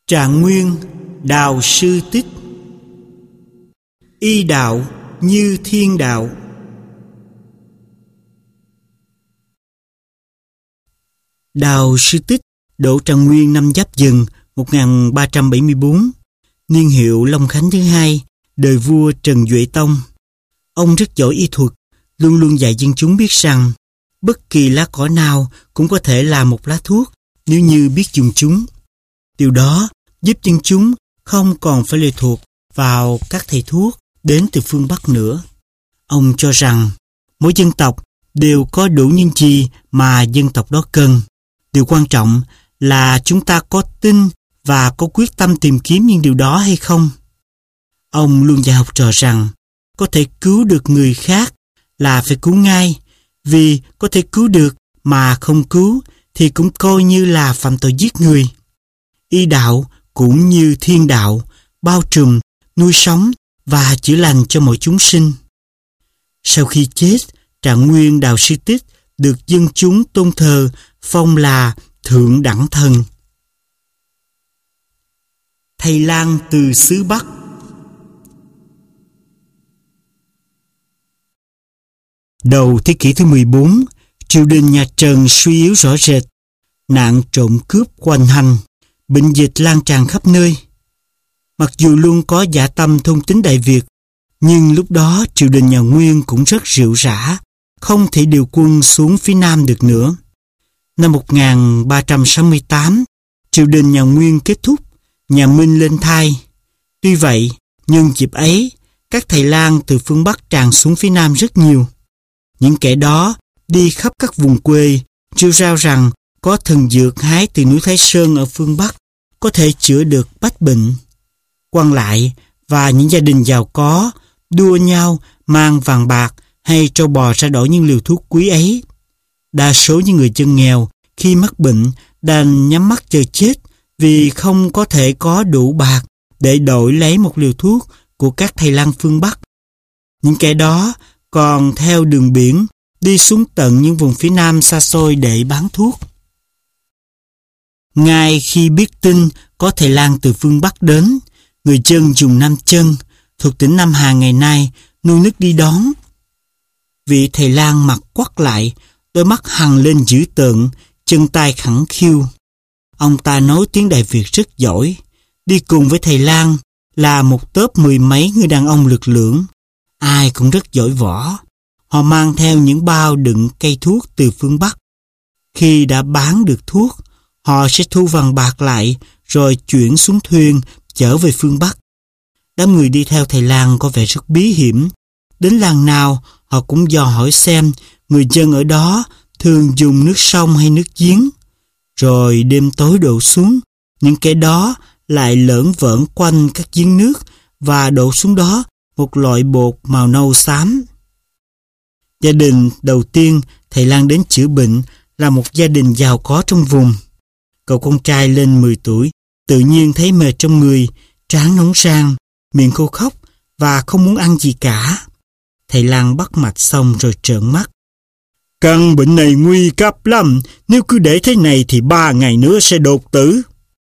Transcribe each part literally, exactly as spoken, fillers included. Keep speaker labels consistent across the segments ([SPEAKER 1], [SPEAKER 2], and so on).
[SPEAKER 1] Trạng Nguyên, Đào Sư Tích. Y đạo như thiên đạo. Đào Sư Tích độ Trạng Nguyên năm Giáp Dần một nghìn ba trăm bảy mươi tư, niên hiệu Long Khánh thứ hai, đời vua Trần Duệ Tông. Ông rất giỏi y thuật, luôn luôn dạy dân chúng biết rằng bất kỳ lá cỏ nào cũng có thể là một lá thuốc nếu như biết dùng chúng. Điều đó giúp dân chúng không còn phải lệ thuộc vào các thầy thuốc đến từ phương Bắc nữa. Ông cho rằng mỗi dân tộc đều có đủ những gì mà dân tộc đó cần. Điều quan trọng là chúng ta có tin và có quyết tâm tìm kiếm những điều đó hay không. Ông luôn dạy học trò rằng có thể cứu được người khác là phải cứu ngay, vì có thể cứu được mà không cứu thì cũng coi như là phạm tội giết người. Y đạo cũng như thiên đạo, bao trùm, nuôi sống và chữa lành cho mọi chúng sinh. Sau khi chết, Trạng Nguyên Đào Sư Tích được dân chúng tôn thờ, phong là Thượng Đẳng Thần. Thầy lang từ xứ Bắc. Đầu thế kỷ thứ mười bốn, triều đình nhà Trần suy yếu rõ rệt, nạn trộm cướp hoành hành, bệnh dịch lan tràn khắp nơi. Mặc dù luôn có dạ tâm thôn tính Đại Việt, nhưng lúc đó triều đình nhà Nguyên cũng rất rệu rã, không thể điều quân xuống phía Nam được nữa. Năm một nghìn ba trăm sáu mươi tám, triều đình nhà Nguyên kết thúc, nhà Minh lên thai. Tuy vậy, nhân dịp ấy, các thầy lang từ phương Bắc tràn xuống phía Nam rất nhiều. Những kẻ đó đi khắp các vùng quê, rêu rao rằng có thần dược hái từ núi Thái Sơn ở phương Bắc có thể chữa được bách bệnh. Quan lại và những gia đình giàu có đua nhau mang vàng bạc hay trâu bò ra đổi những liều thuốc quý ấy. Đa số những người dân nghèo khi mắc bệnh đành nhắm mắt chờ chết vì không có thể có đủ bạc để đổi lấy một liều thuốc của các thầy lang phương Bắc. Những kẻ đó còn theo đường biển đi xuống tận những vùng phía Nam xa xôi để bán thuốc. Ngay khi biết tin có thầy lang từ phương Bắc đến, người dân dùng Nam Chân thuộc tỉnh Nam Hà ngày nay nô nức đi đón. Vị thầy lang mặt quắt lại, đôi mắt hằn lên dữ tợn, chân tay khẳng khiu. Ông ta nói tiếng Đại Việt rất giỏi. Đi cùng với thầy lang là một tốp mười mấy người đàn ông lực lưỡng, ai cũng rất giỏi võ. Họ mang theo những bao đựng cây thuốc từ phương Bắc. Khi đã bán được thuốc, họ sẽ thu vàng bạc lại rồi chuyển xuống thuyền chở về phương Bắc. Đám người đi theo thầy lang có vẻ rất bí hiểm. Đến làng nào họ cũng dò hỏi xem người dân ở đó thường dùng nước sông hay nước giếng. Rồi đêm tối đổ xuống, những kẻ đó lại lởn vởn quanh các giếng nước và đổ xuống đó một loại bột màu nâu xám. Gia đình đầu tiên thầy lang đến chữa bệnh là một gia đình giàu có trong vùng. Cậu con trai lên mười tuổi tự nhiên thấy mệt trong người, trán nóng rang, miệng khô khóc và không muốn ăn gì cả. Thầy lang bắt mạch xong rồi trợn mắt. Căn bệnh này nguy cấp lắm, nếu cứ để thế này thì ba ngày nữa sẽ đột tử.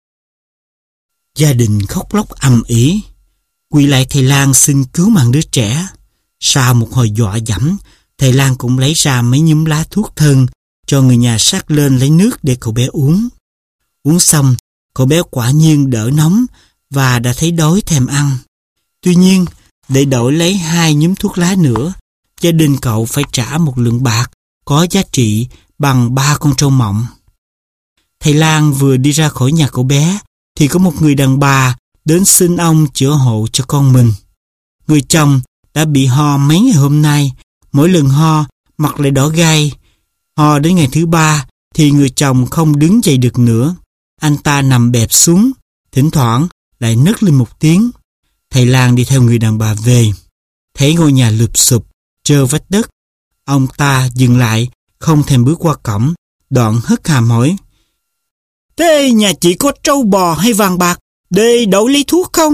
[SPEAKER 1] Gia đình khóc lóc ầm ĩ, quỳ lại thầy lang xin cứu mạng đứa trẻ. Sau một hồi dọa dẫm, thầy lang cũng lấy ra mấy nhúm lá thuốc thân, cho người nhà sắc lên lấy nước để cậu bé uống. Uống xong, cậu bé quả nhiên đỡ nóng và đã thấy đói thèm ăn. Tuy nhiên, để đổi lấy hai nhúm thuốc lá nữa, gia đình cậu phải trả một lượng bạc có giá trị bằng ba con trâu mộng. Thầy lang vừa đi ra khỏi nhà cậu bé thì có một người đàn bà đến xin ông chữa hộ cho con mình. Người chồng đã bị ho mấy ngày hôm nay, mỗi lần ho mặt lại đỏ gai. Ho đến ngày thứ ba thì người chồng không đứng dậy được nữa. Anh ta nằm bẹp xuống, thỉnh thoảng lại nấc lên một tiếng. Thầy lang đi theo người đàn bà về. Thấy ngôi nhà lụp xụp, trơ vách đất, ông ta dừng lại, không thèm bước qua cổng, đoạn hất hàm hỏi. Thế nhà chị có trâu bò hay vàng bạc để đổi lấy thuốc không?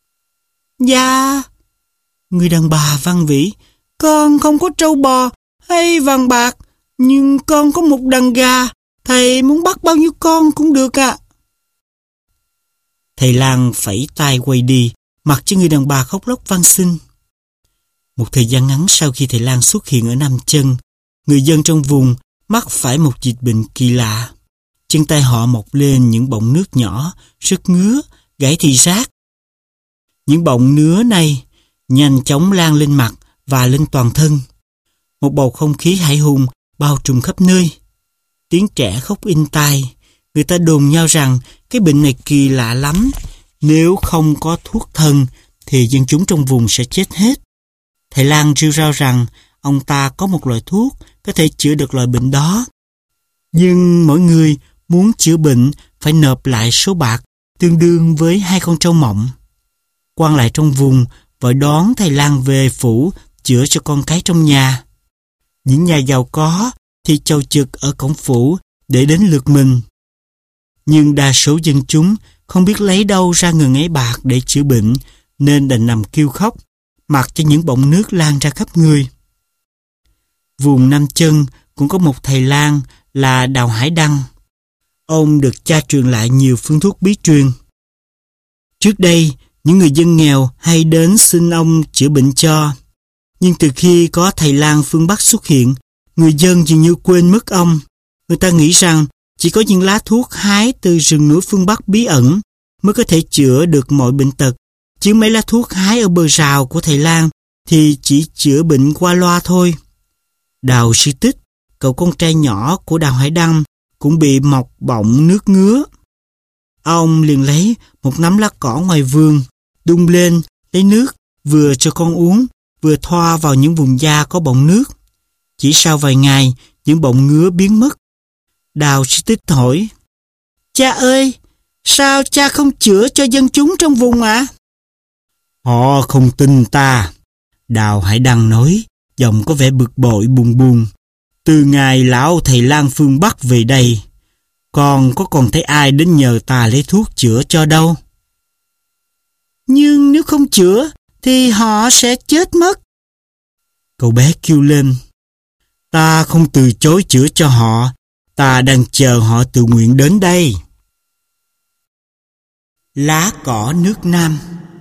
[SPEAKER 1] Dạ. Người đàn bà văn vỉ. Con không có trâu bò hay vàng bạc, nhưng con có một đàn gà. Thầy muốn bắt bao nhiêu con cũng được ạ. À. Thầy lang phẩy tay quay đi, mặc cho người đàn bà khóc lóc van xin. Một thời gian ngắn sau khi thầy lang xuất hiện ở Nam Chân, người dân trong vùng mắc phải một dịch bệnh kỳ lạ. Chân tay họ mọc lên những bọng nước nhỏ, rất ngứa, gãy thị giác. Những bọng nứa này nhanh chóng lan lên mặt và lên toàn thân. Một bầu không khí hãi hùng bao trùm khắp nơi. Tiếng trẻ khóc in tai. Người ta đồn nhau rằng cái bệnh này kỳ lạ lắm. Nếu không có thuốc thần thì dân chúng trong vùng sẽ chết hết. Thầy lang rêu rao rằng ông ta có một loại thuốc có thể chữa được loại bệnh đó. Nhưng mỗi người muốn chữa bệnh phải nộp lại số bạc tương đương với hai con trâu mộng. Quan lại trong vùng vội đón thầy lang về phủ chữa cho con cái trong nhà. Những nhà giàu có thì chầu chực ở cổng phủ để đến lượt mình. Nhưng đa số dân chúng không biết lấy đâu ra ngần ấy bạc để chữa bệnh, nên đành nằm kêu khóc, mặc cho những bọng nước lan ra khắp người. Vùng Nam Chân cũng có một thầy lang là Đào Hải Đăng. Ông được cha truyền lại nhiều phương thuốc bí truyền. Trước đây, những người dân nghèo hay đến xin ông chữa bệnh cho. Nhưng từ khi có thầy lang phương Bắc xuất hiện, người dân dường như quên mất ông. Người ta nghĩ rằng chỉ có những lá thuốc hái từ rừng núi phương Bắc bí ẩn mới có thể chữa được mọi bệnh tật. Chứ mấy lá thuốc hái ở bờ rào của thầy lang thì chỉ chữa bệnh qua loa thôi. Đào Sư Tích, cậu con trai nhỏ của Đào Hải Đăng, cũng bị mọc bọng nước ngứa. Ông liền lấy một nắm lá cỏ ngoài vườn, đun lên, lấy nước, vừa cho con uống, vừa thoa vào những vùng da có bọng nước. Chỉ sau vài ngày, những bọng ngứa biến mất. Đào Sư Tích hỏi: "Cha ơi, sao cha không chữa cho dân chúng trong vùng ạ?" À? "Họ không tin ta," Đào Hải Đăng nói, giọng có vẻ bực bội buồn buồn. "Từ ngày lão thầy lang phương Bắc về đây, con có còn thấy ai đến nhờ ta lấy thuốc chữa cho đâu." "Nhưng nếu không chữa thì họ sẽ chết mất." Cậu bé kêu lên: "Ta không từ chối chữa cho họ, ta đang chờ họ tự nguyện đến đây." Lá cỏ nước Nam.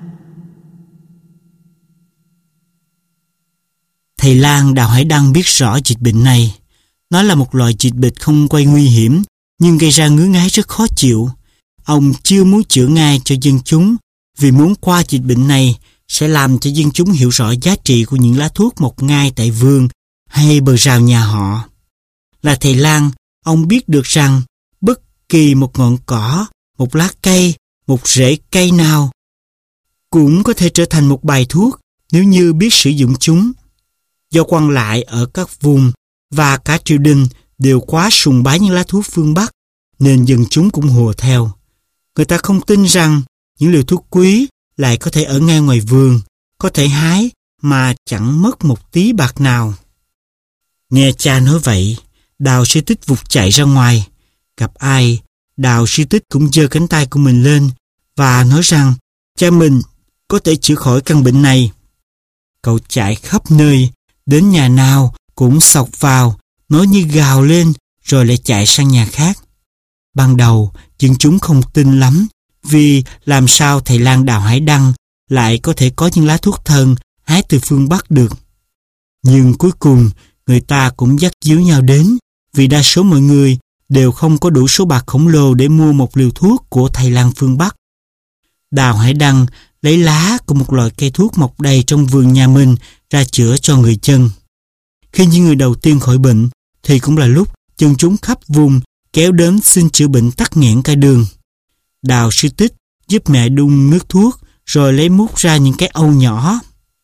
[SPEAKER 1] Thầy lang Đào Hải Đăng biết rõ dịch bệnh này. Nó là một loại dịch bệnh không quay nguy hiểm, nhưng gây ra ngứa ngáy rất khó chịu. Ông chưa muốn chữa ngay cho dân chúng, vì muốn qua dịch bệnh này sẽ làm cho dân chúng hiểu rõ giá trị của những lá thuốc mọc ngay tại vườn hay bờ rào nhà họ. Là thầy lang, ông biết được rằng bất kỳ một ngọn cỏ, một lá cây, một rễ cây nào cũng có thể trở thành một bài thuốc nếu như biết sử dụng chúng. Do quan lại ở các vùng và cả triều đình đều quá sùng bái những lá thuốc phương Bắc, nên dân chúng cũng hùa theo. Người ta không tin rằng những liều thuốc quý lại có thể ở ngay ngoài vườn, có thể hái mà chẳng mất một tí bạc nào. Nghe cha nói vậy, Đào Sư Tích vụt chạy ra ngoài. Gặp ai, Đào Sư Tích cũng giơ cánh tay của mình lên và nói rằng cha mình có thể chữa khỏi căn bệnh này. Cậu chạy khắp nơi, đến nhà nào cũng xộc vào, nói như gào lên rồi lại chạy sang nhà khác. Ban đầu, dân chúng không tin lắm, vì làm sao thầy lang Đào Hải Đăng lại có thể có những lá thuốc thần hái từ phương Bắc được. Nhưng cuối cùng, người ta cũng dắt díu nhau đến, vì đa số mọi người đều không có đủ số bạc khổng lồ để mua một liều thuốc của thầy lang phương Bắc. Đào Hải Đăng lấy lá của một loại cây thuốc mọc đầy trong vườn nhà mình ra chữa cho người dân. Khi những người đầu tiên khỏi bệnh, thì cũng là lúc dân chúng khắp vùng kéo đến xin chữa bệnh tắc nghẽn cả đường. Đào Sư Tích giúp mẹ đun nước thuốc, rồi lấy múc ra những cái âu nhỏ.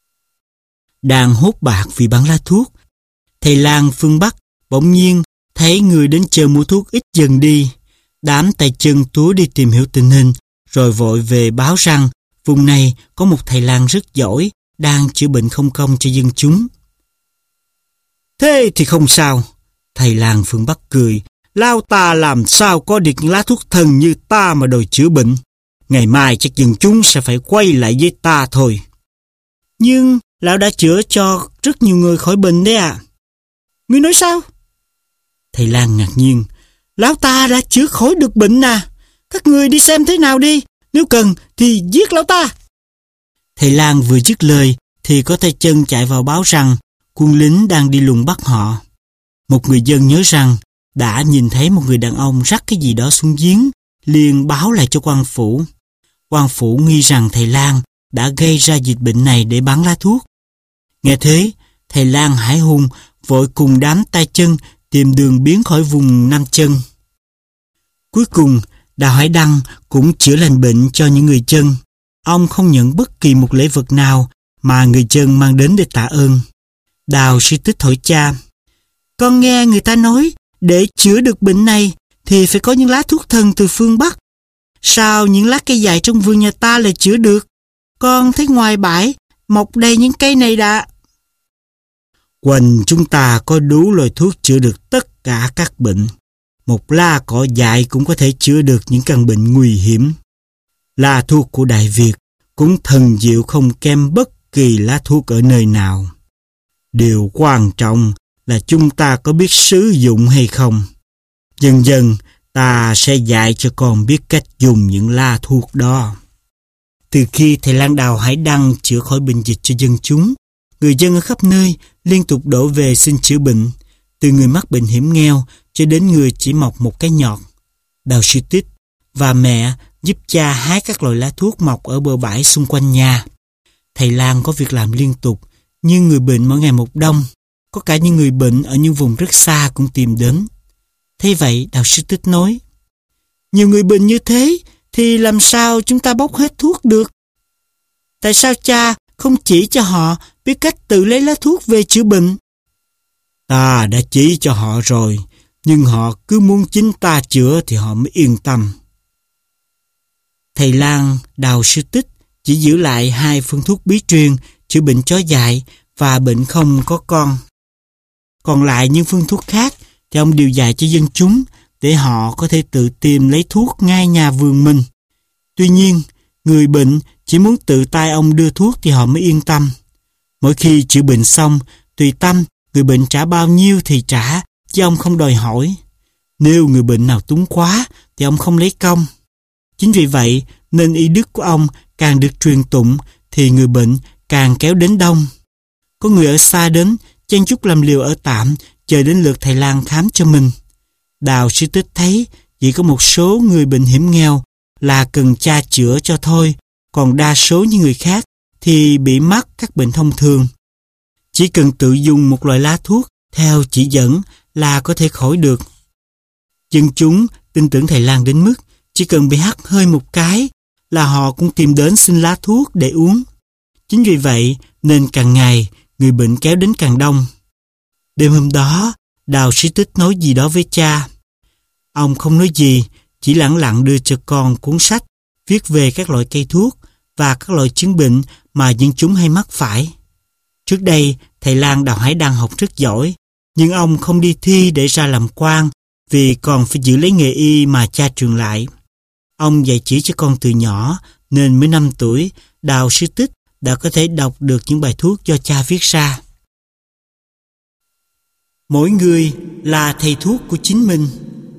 [SPEAKER 1] Đang hốt bạc vì bán lá thuốc, thầy lang phương Bắc bỗng nhiên thấy người đến chờ mua thuốc ít dần đi. Đám tay chân túa đi tìm hiểu tình hình, rồi vội về báo rằng vùng này có một thầy lang rất giỏi đang chữa bệnh không công cho dân chúng. "Thế thì không sao," thầy lang phương Bắc cười. "Lao ta làm sao có được những lá thuốc thần như ta mà đòi chữa bệnh. Ngày mai chắc dân chúng sẽ phải quay lại với ta thôi." "Nhưng lão đã chữa cho rất nhiều người khỏi bệnh đấy à?" "Ngươi nói sao?" Thầy lang ngạc nhiên. "Lão ta đã chữa khỏi được bệnh à? Các người đi xem thế nào đi. Nếu cần thì giết lão ta. Thầy lang vừa dứt lời thì có tay chân chạy vào báo rằng quân lính đang đi lùng bắt họ. Một người dân nhớ rằng đã nhìn thấy một người đàn ông rắc cái gì đó xuống giếng, liền báo lại cho quan phủ. Quan phủ nghi rằng thầy lang đã gây ra dịch bệnh này để bán lá thuốc. Nghe thế, thầy lang hải hùng vội cùng đám tay chân tìm đường biến khỏi vùng Nam Chân. Cuối cùng, Đào Hải Đăng cũng chữa lành bệnh cho những người chân. Ông không nhận bất kỳ một lễ vật nào mà người chân mang đến để tạ ơn. Đào Sư Tích hỏi cha: con nghe người ta nói để chữa được bệnh này thì phải có những lá thuốc thần từ phương Bắc. Sao những lá cây dài trong vườn nhà ta lại chữa được? Con thấy ngoài bãi mọc đầy những cây này đã. Quanh chúng ta có đủ loại thuốc chữa được tất cả các bệnh. Một lá cỏ dại cũng có thể chữa được những căn bệnh nguy hiểm. Lá thuốc của Đại Việt cũng thần diệu không kém bất kỳ lá thuốc ở nơi nào. Điều quan trọng là chúng ta có biết sử dụng hay không. Dần dần ta sẽ dạy cho con biết cách dùng những lá thuốc đó. Từ khi thầy lang Đào Hải Đăng chữa khỏi bệnh dịch cho dân chúng, người dân ở khắp nơi liên tục đổ về xin chữa bệnh, từ người mắc bệnh hiểm nghèo cho đến người chỉ mọc một cái nhọt. Đào Sư Tích và mẹ giúp cha hái các loại lá thuốc mọc ở bờ bãi xung quanh nhà. Thầy lang có việc làm liên tục, nhưng người bệnh mỗi ngày một đông. Có cả những người bệnh ở những vùng rất xa cũng tìm đến. Thế vậy, Đào Sư Tích nói: nhiều người bệnh như thế thì làm sao chúng ta bốc hết thuốc được? Tại sao cha không chỉ cho họ biết cách tự lấy lá thuốc về chữa bệnh? Ta đã chỉ cho họ rồi, nhưng họ cứ muốn chính ta chữa thì họ mới yên tâm. Thầy lang Đào Sư Tích chỉ giữ lại hai phương thuốc bí truyền chữa bệnh chó dại và bệnh không có con. Còn lại những phương thuốc khác thì ông đều dạy cho dân chúng để họ có thể tự tìm lấy thuốc ngay nhà vườn mình. Tuy nhiên, người bệnh chỉ muốn tự tay ông đưa thuốc thì họ mới yên tâm. Mỗi khi chữa bệnh xong, tùy tâm người bệnh trả bao nhiêu thì trả, chứ ông không đòi hỏi. Nếu người bệnh nào túng quá thì ông không lấy công. Chính vì vậy nên y đức của ông càng được truyền tụng thì người bệnh càng kéo đến đông. Có người ở xa đến chen chúc làm liều ở tạm chờ đến lượt thầy lang khám cho mình. Đào Sư Tích thấy chỉ có một số người bệnh hiểm nghèo là cần cha chữa cho thôi, còn đa số những người khác thì bị mắc các bệnh thông thường. Chỉ cần tự dùng một loại lá thuốc theo chỉ dẫn là có thể khỏi được. Dân chúng tin tưởng thầy lang đến mức chỉ cần bị hắt hơi một cái là họ cũng tìm đến xin lá thuốc để uống. Chính vì vậy nên càng ngày người bệnh kéo đến càng đông. Đêm hôm đó, Đào Sư Tích nói gì đó với cha. Ông không nói gì, chỉ lẳng lặng đưa cho con cuốn sách viết về các loại cây thuốc và các loại chứng bệnh mà dân chúng hay mắc phải. Trước đây, thầy lang Đào Hải Đăng học rất giỏi, nhưng ông không đi thi để ra làm quan vì còn phải giữ lấy nghề y mà cha truyền lại. Ông dạy chỉ cho con từ nhỏ, nên mới năm tuổi, Đào Sư Tích đã có thể đọc được những bài thuốc do cha viết ra. Mỗi người là thầy thuốc của chính mình.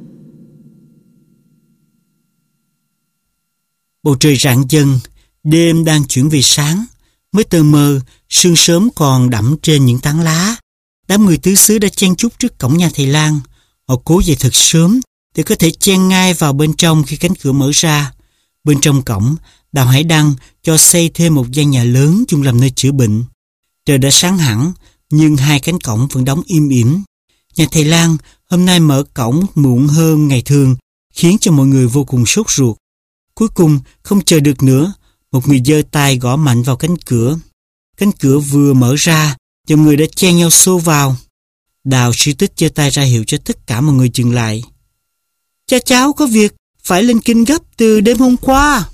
[SPEAKER 1] Bầu trời rạng dần, đêm đang chuyển về sáng. Mới tờ mờ, sương sớm còn đẫm trên những tán lá. Đám người tứ xứ đã chen chúc trước cổng nhà thầy lang. Họ cố dậy thật sớm để có thể chen ngay vào bên trong khi cánh cửa mở ra. Bên trong cổng, Đào Hải Đăng cho xây thêm một gian nhà lớn dùng làm nơi chữa bệnh. Trời đã sáng hẳn, nhưng hai cánh cổng vẫn đóng im ỉm. Nhà thầy lang hôm nay mở cổng muộn hơn ngày thường, khiến cho mọi người vô cùng sốt ruột. Cuối cùng, không chờ được nữa, một người giơ tay gõ mạnh vào cánh cửa. Cánh cửa vừa mở ra, dòng người đã chen nhau xô vào. Đào Sư Tích giơ tay ra hiệu cho tất cả mọi người dừng lại. Cha cháu có việc phải lên kinh gấp từ đêm hôm qua.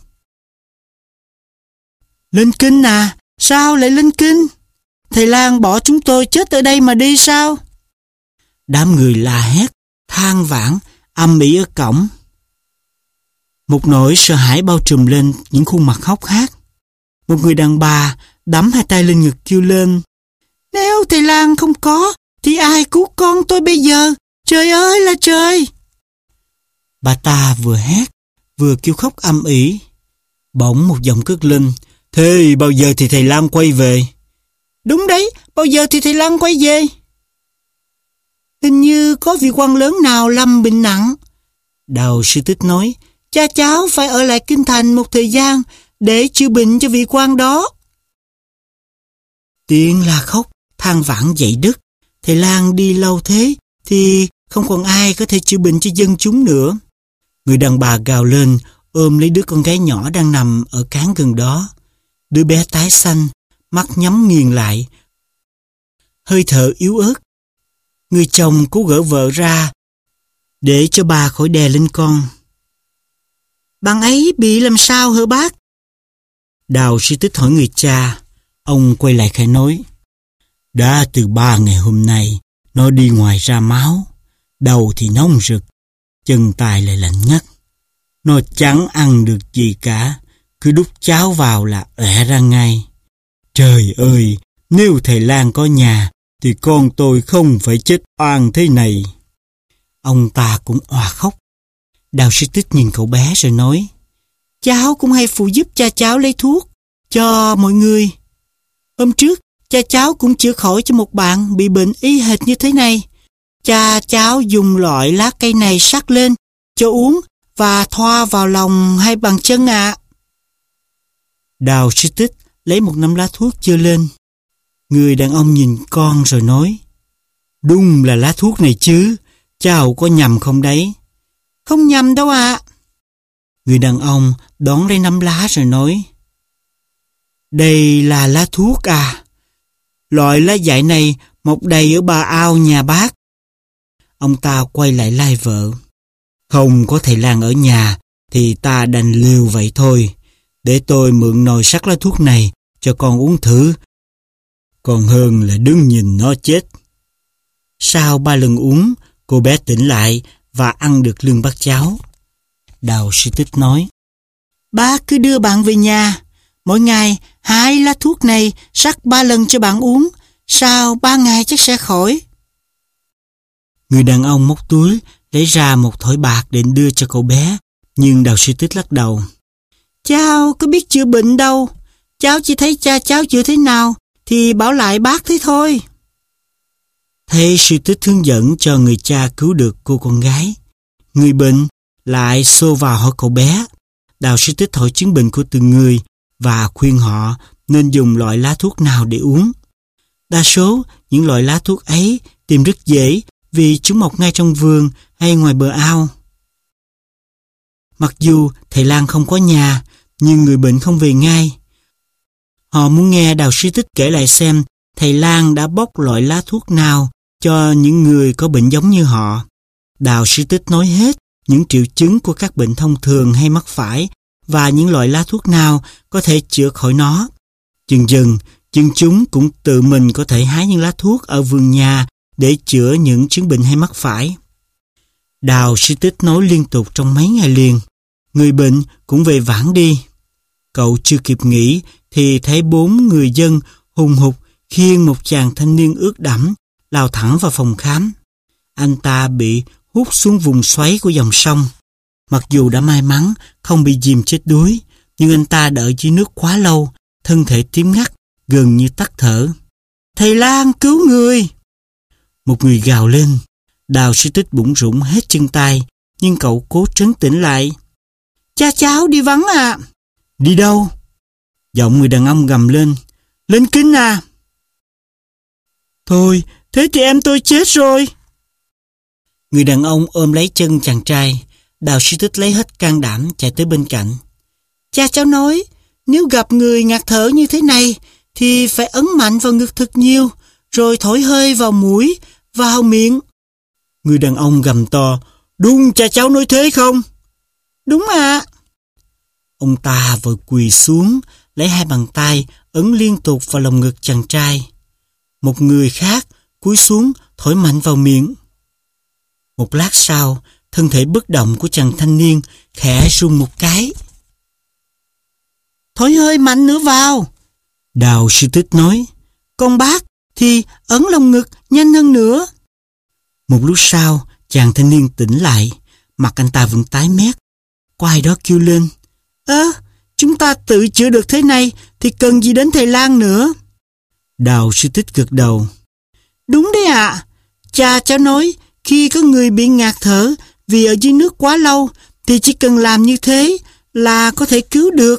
[SPEAKER 1] Lên kinh à? Sao lại lên kinh? Thầy lang bỏ chúng tôi chết ở đây mà đi sao? Đám người la hét, than vãn, ầm ĩ ở cổng. Một nỗi sợ hãi bao trùm lên những khuôn mặt hốc hác. Một người đàn bà đắm hai tay lên ngực kêu lên: Nếu thầy lang không có thì ai cứu con tôi bây giờ? Trời ơi là trời! Bà ta vừa hét vừa kêu khóc âm ỉ. Bỗng một giọng cất lên. Thế bao giờ thì thầy Lang quay về?
[SPEAKER 2] Đúng đấy, bao giờ thì thầy Lang quay về? Hình như có vị quan lớn nào lâm bệnh nặng.
[SPEAKER 1] Đào sư tích nói.
[SPEAKER 2] Cha cháu phải ở lại kinh thành một thời gian để chữa bệnh cho vị quan đó.
[SPEAKER 1] Tiếng la khóc, than vãn dậy đất. Thầy Lang đi lâu thế thì không còn ai có thể chữa bệnh cho dân chúng nữa. Người đàn bà gào lên, ôm lấy đứa con gái nhỏ đang nằm ở cán gần đó. Đứa bé tái xanh, mắt nhắm nghiền lại, hơi thở yếu ớt. Người chồng cố gỡ vợ ra để cho bà khỏi đè lên con.
[SPEAKER 2] Bạn ấy bị làm sao hả bác?
[SPEAKER 1] Đào sư tích hỏi người cha. Ông quay lại khẽ nói. Đã từ ba ngày hôm nay, nó đi ngoài ra máu. Đầu thì nóng rực, chân tay lại lạnh ngắt. Nó chẳng ăn được gì cả, cứ đút cháo vào là ẻ ra ngay. Trời ơi, nếu thầy Lang có nhà, thì con tôi không phải chết oan thế này. Ông ta cũng òa khóc. Đào sư tích nhìn cậu bé rồi nói.
[SPEAKER 2] Cháu cũng hay phụ giúp cha cháu lấy thuốc cho mọi người. Hôm trước, cha cháu cũng chữa khỏi cho một bạn bị bệnh y hệt như thế này. Cha cháu dùng loại lá cây này sắc lên, cho uống và thoa vào lòng hay bàn chân ạ. À.
[SPEAKER 1] Đào sư tích lấy một nắm lá thuốc giơ lên. Người đàn ông nhìn con rồi nói. Đúng là lá thuốc này chứ, cháu có nhầm không đấy?
[SPEAKER 2] Không nhầm đâu ạ. À.
[SPEAKER 1] Người đàn ông đón lấy nắm lá rồi nói. Đây là lá thuốc à? Loại lá dại này mọc đầy ở bờ ao nhà bác. Ông ta quay lại lai vợ. Không có thầy Lang ở nhà thì ta đành liều vậy thôi. Để tôi mượn nồi sắc lá thuốc này cho con uống thử. Còn hơn là đứng nhìn nó chết. Sau ba lần uống, cô bé tỉnh lại và ăn được lương bát cháo. Đào sư tích nói.
[SPEAKER 2] Bác cứ đưa bạn về nhà. Mỗi ngày hai lá thuốc này sắc ba lần cho bạn uống. Sau ba ngày chắc sẽ khỏi.
[SPEAKER 1] Người đàn ông móc túi lấy ra một thỏi bạc định đưa cho cậu bé. Nhưng Đào sư tích lắc đầu.
[SPEAKER 2] Cháu có biết chữa bệnh đâu. Cháu chỉ thấy cha cháu chữa thế nào thì bảo lại bác thế thôi.
[SPEAKER 1] Thầy sư tích hướng dẫn cho người cha cứu được cô con gái. Người bệnh lại xô vào hỏi cậu bé. Đào sư tích hỏi chứng bệnh của từng người và khuyên họ nên dùng loại lá thuốc nào để uống. Đa số những loại lá thuốc ấy tìm rất dễ vì chúng mọc ngay trong vườn hay ngoài bờ ao. Mặc dù thầy Lang không có nhà, nhưng người bệnh không về ngay. Họ muốn nghe Đào sư tích kể lại xem thầy Lang đã bóc loại lá thuốc nào cho những người có bệnh giống như họ. Đào sư tích nói hết những triệu chứng của các bệnh thông thường hay mắc phải và những loại lá thuốc nào có thể chữa khỏi nó. Dần dần, dân chúng cũng tự mình có thể hái những lá thuốc ở vườn nhà để chữa những chứng bệnh hay mắc phải. Đào sư tích nói liên tục trong mấy ngày liền. Người bệnh cũng về vãng đi. Cậu chưa kịp nghỉ thì thấy bốn người dân hùng hục khiêng một chàng thanh niên ướt đẫm lao thẳng vào phòng khám. Anh ta bị hút xuống vùng xoáy của dòng sông. Mặc dù đã may mắn không bị chìm chết đuối, nhưng anh ta đã ở dưới nước quá lâu, thân thể tím ngắt, gần như tắt thở.
[SPEAKER 2] Thầy Lang cứu người!
[SPEAKER 1] Một người gào lên. Đào sư tích bủn rủn hết chân tay, nhưng cậu cố trấn tĩnh lại.
[SPEAKER 2] Cha cháu đi vắng à?
[SPEAKER 1] Đi đâu? Giọng người đàn ông gầm lên. Lên kinh à?
[SPEAKER 2] Thôi, thế thì em tôi chết rồi.
[SPEAKER 1] Người đàn ông ôm lấy chân chàng trai. Đào sư tích lấy hết can đảm chạy tới bên cạnh.
[SPEAKER 2] Cha cháu nói, nếu gặp người ngạt thở như thế này thì phải ấn mạnh vào ngực thật nhiều, rồi thổi hơi vào mũi, vào miệng.
[SPEAKER 1] Người đàn ông gầm to. Đúng cha cháu nói thế không?
[SPEAKER 2] Đúng ạ. À.
[SPEAKER 1] Ông ta vội quỳ xuống, lấy hai bàn tay ấn liên tục vào lồng ngực chàng trai. Một người khác cúi xuống thổi mạnh vào miệng. Một lát sau, thân thể bất động của chàng thanh niên khẽ rung một cái.
[SPEAKER 2] Thổi hơi mạnh nữa vào.
[SPEAKER 1] Đào sư tích nói.
[SPEAKER 2] Còn bác thì ấn lồng ngực nhanh hơn nữa.
[SPEAKER 1] Một lúc sau, chàng thanh niên tỉnh lại. Mặt anh ta vẫn tái mét. Có ai đó kêu lên.
[SPEAKER 2] Ơ, chúng ta ta tự chữa được thế này thì cần gì đến thầy lang nữa.
[SPEAKER 1] Đào sư tích gật đầu.
[SPEAKER 2] Đúng đấy ạ. À. Cha cháu nói khi có người bị ngạt thở vì ở dưới nước quá lâu thì chỉ cần làm như thế là có thể cứu được.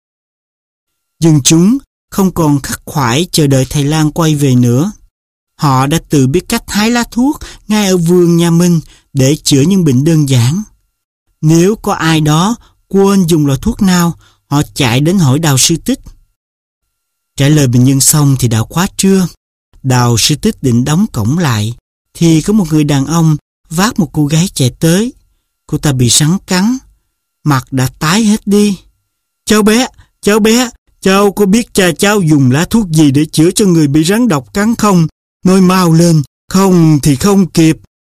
[SPEAKER 1] Dân chúng không còn khắc khoải chờ đợi thầy lang quay về nữa. Họ đã tự biết cách hái lá thuốc ngay ở vườn nhà mình để chữa những bệnh đơn giản. Nếu có ai đó quên dùng loại thuốc nào, họ chạy đến hỏi Đào sư tích. Trả lời bệnh nhân xong thì đã quá trưa. Đào sư tích định đóng cổng lại, thì có một người đàn ông vác một cô gái chạy tới. Cô ta bị rắn cắn, mặt đã tái hết đi. Cháu bé, cháu bé, cháu có biết cha cháu dùng lá thuốc gì để chữa cho người bị rắn độc cắn không? Nói mau lên, không thì không kịp.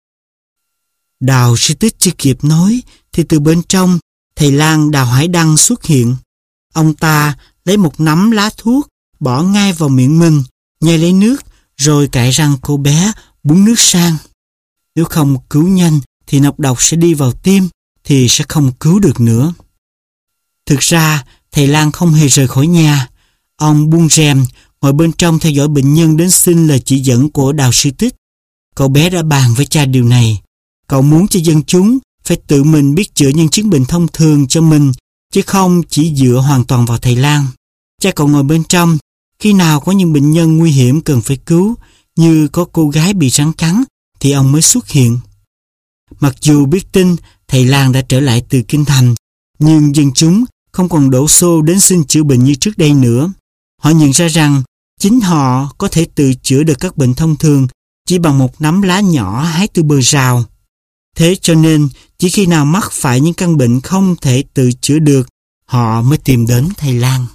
[SPEAKER 1] Đào sư tích chưa kịp nói, thì từ bên trong, thầy lang Đào Hải Đăng xuất hiện. Ông ta lấy một nắm lá thuốc, bỏ ngay vào miệng mình, nhai lấy nước, rồi cạy răng cô bé búng nước sang. Nếu không cứu nhanh, thì nọc độc sẽ đi vào tim, thì sẽ không cứu được nữa. Thực ra, thầy lang không hề rời khỏi nhà. Ông buông rèm, ngồi bên trong theo dõi bệnh nhân đến xin lời chỉ dẫn của Đào sư tích. Cậu bé đã bàn với cha điều này. Cậu muốn cho dân chúng phải tự mình biết chữa những chứng bệnh thông thường cho mình, chứ không chỉ dựa hoàn toàn vào thầy lang. Cha cậu ngồi bên trong, khi nào có những bệnh nhân nguy hiểm cần phải cứu, như có cô gái bị rắn cắn, thì ông mới xuất hiện. Mặc dù biết tin thầy lang đã trở lại từ kinh thành, nhưng dân chúng không còn đổ xô đến xin chữa bệnh như trước đây nữa. Họ nhận ra rằng chính họ có thể tự chữa được các bệnh thông thường chỉ bằng một nắm lá nhỏ hái từ bờ rào. Thế cho nên chỉ khi nào mắc phải những căn bệnh không thể tự chữa được, họ mới tìm đến thầy lang.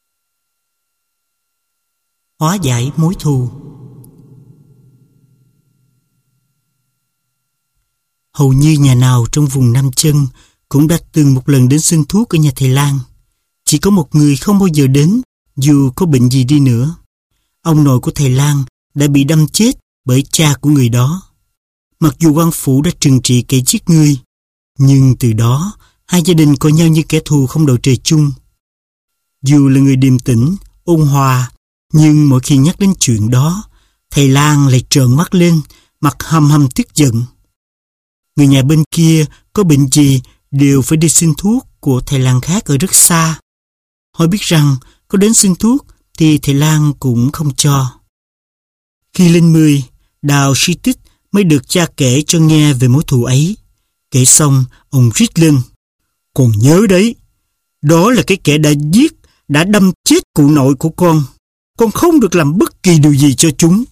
[SPEAKER 1] Hóa giải mối thù. Hầu như nhà nào trong vùng Nam Chân cũng đã từng một lần đến xin thuốc ở nhà thầy lang. Chỉ có một người không bao giờ đến, dù có bệnh gì đi nữa. Ông nội của thầy lang đã bị đâm chết bởi cha của người đó. Mặc dù quan phủ đã trừng trị kẻ giết người, nhưng từ đó hai gia đình coi nhau như kẻ thù không đội trời chung. Dù là người điềm tĩnh, ôn hòa, nhưng mỗi khi nhắc đến chuyện đó, thầy lang lại trợn mắt lên, mặt hầm hầm tức giận. Người nhà bên kia có bệnh gì đều phải đi xin thuốc của thầy lang khác ở rất xa. Họ biết rằng có đến xin thuốc thì thầy lang cũng không cho. Khi lên mười, Đào sư tích mới được cha kể cho nghe về mối thù ấy. Kể xong, ông rít lên. Còn nhớ đấy, đó là cái kẻ đã giết, đã đâm chết cụ nội của con. Con không được làm bất kỳ điều gì cho chúng.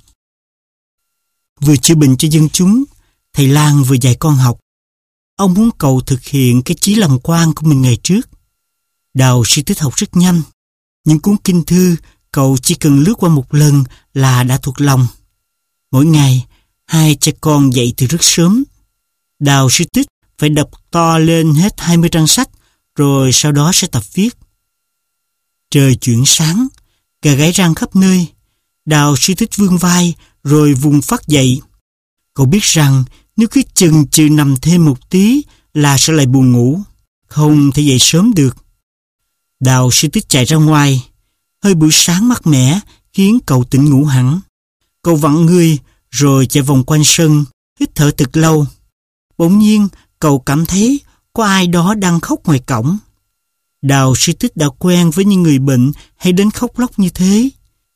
[SPEAKER 1] Vừa chữa bệnh cho dân chúng, thầy lang vừa dạy con học. Ông muốn cậu thực hiện cái chí làm quan của mình ngày trước. Đào sư tích học rất nhanh. Những cuốn kinh thư cậu chỉ cần lướt qua một lần là đã thuộc lòng. Mỗi ngày, hai cha con dậy từ rất sớm. Đào sư tích phải đọc to lên hết hai mươi trang sách, rồi sau đó sẽ tập viết. Trời chuyển sáng, gà gáy răng khắp nơi. Đào sư tích vươn vai, rồi vùng phát dậy. Cậu biết rằng nếu cứ chừng chừ nằm thêm một tí là sẽ lại buồn ngủ, không thể dậy sớm được. Đào sư tích chạy ra ngoài. Hơi buổi sáng mát mẻ khiến cậu tỉnh ngủ hẳn. Cậu vặn người rồi chạy vòng quanh sân, hít thở thật lâu. Bỗng nhiên cậu cảm thấy có ai đó đang khóc ngoài cổng. Đào sư tích đã quen với những người bệnh hay đến khóc lóc như thế.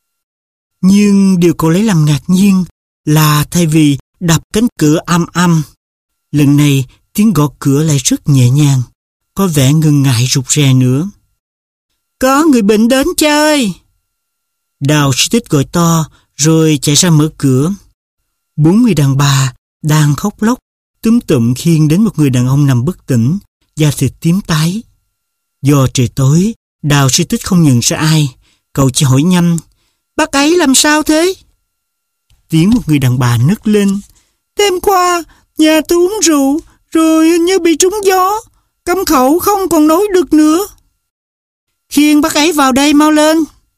[SPEAKER 1] Nhưng điều cậu lấy làm ngạc nhiên là thay vì đập cánh cửa âm âm, lần này tiếng gõ cửa lại rất nhẹ nhàng, có vẻ ngần ngại rụt rè nữa.
[SPEAKER 2] Có người bệnh đến cha ơi!
[SPEAKER 1] Đào sư tích gọi to rồi chạy ra mở cửa. Bốn người đàn bà đang khóc lóc túm tụm khiêng đến một người đàn ông nằm bất tỉnh, da thịt tím tái. Do trời tối, Đào sư tích không nhận ra ai. Cậu chỉ hỏi nhanh:
[SPEAKER 2] Bác ấy làm sao thế?
[SPEAKER 1] Tiếng một người đàn bà nức lên:
[SPEAKER 2] Đêm qua, nhà tôi uống rượu, rồi hình như bị trúng gió. Câm khẩu không còn nói được nữa. Khiêng bác ấy vào đây mau lên.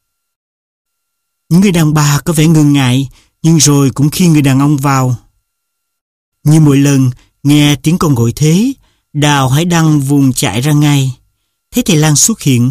[SPEAKER 1] Những người đàn bà có vẻ ngần ngại, nhưng rồi cũng khiêng người đàn ông vào. Như mỗi lần nghe tiếng con gọi thế, Đào Hải Đăng vùng chạy ra ngay. Thấy thầy lang xuất hiện,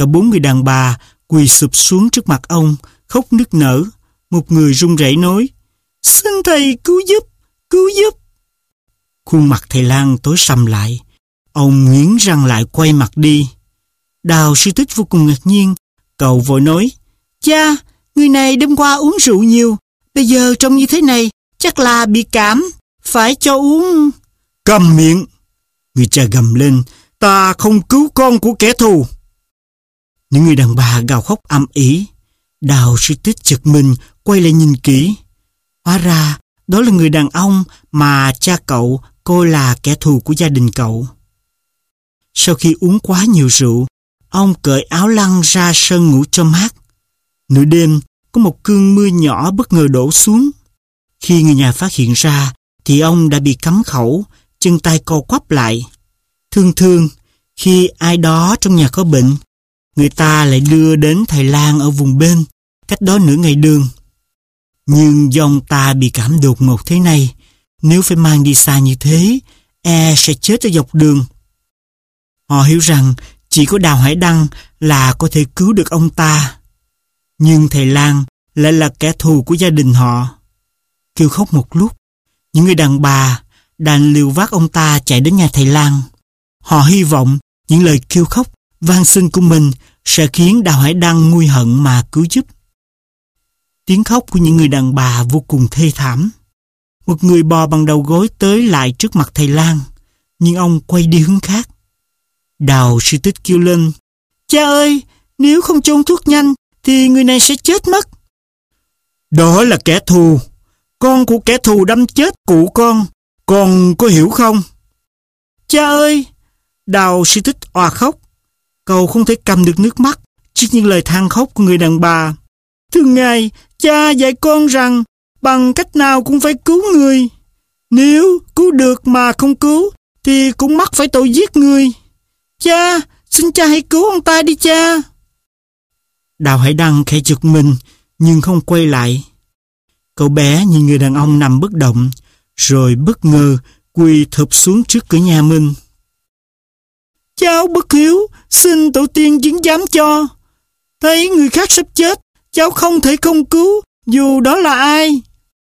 [SPEAKER 1] Cả bốn người đàn bà quỳ sụp xuống trước mặt ông, khóc nức nở. Một người run rẩy nói: "Xin thầy cứu giúp, cứu giúp." Khuôn mặt thầy lang tối sầm lại. Ông nghiến răng lại quay mặt đi. Đào sư tích vô cùng ngạc nhiên. Cậu vội nói: "Cha, người này đêm qua uống rượu nhiều, bây giờ trông như thế này, chắc là bị cảm, phải cho uống." "Câm miệng!" Người cha gầm lên. "Ta không cứu con của kẻ thù." Những người đàn bà gào khóc ầm ĩ. Đào sư tích giật mình quay lại nhìn kỹ. Hóa ra đó là người đàn ông mà cha cậu coi là kẻ thù của gia đình cậu. Sau khi uống quá nhiều rượu, ông cởi áo lăng ra sân ngủ cho mát. Nửa đêm, có một cơn mưa nhỏ bất ngờ đổ xuống. Khi người nhà phát hiện ra, thì ông đã bị cắm khẩu, chân tay co quắp lại. Thường thường, khi ai đó trong nhà có bệnh, người ta lại đưa đến thầy lang ở vùng bên, cách đó nửa ngày đường. Nhưng do ông ta bị cảm đột ngột thế này, nếu phải mang đi xa như thế, e sẽ chết ở dọc đường. Họ hiểu rằng chỉ có Đào Hải Đăng là có thể cứu được ông ta. Nhưng thầy lang lại là kẻ thù của gia đình họ. Kêu khóc một lúc, những người đàn bà đành liều vác ông ta chạy đến nhà thầy lang. Họ hy vọng những lời kêu khóc, van xin của mình sẽ khiến Đào Hải Đăng nguôi hận mà cứu giúp. Tiếng khóc của những người đàn bà vô cùng thê thảm. Một người bò bằng đầu gối tới lại trước mặt thầy lang, nhưng ông quay đi hướng khác. Đào sư tích kêu lên: "Cha ơi, nếu không chôn thuốc nhanh thì người này sẽ chết mất." "Đó là kẻ thù, con của kẻ thù đâm chết cụ con, con có hiểu không?" "Cha ơi!" Đào sư tích òa khóc. Cậu không thể cầm được nước mắt trước những lời than khóc của người đàn bà. "Thưa Ngài, cha dạy con rằng bằng cách nào cũng phải cứu người. Nếu cứu được mà không cứu thì cũng mắc phải tội giết người. Cha, xin cha hãy cứu ông ta đi cha." Đào Hải Đăng khẽ giật mình nhưng không quay lại. Cậu bé nhìn người đàn ông nằm bất động, rồi bất ngờ quỳ thụp xuống trước cửa nhà mình. "Cháu bất hiếu, xin tổ tiên chứng giám cho. Thấy người khác sắp chết, cháu không thể không cứu, dù đó là ai."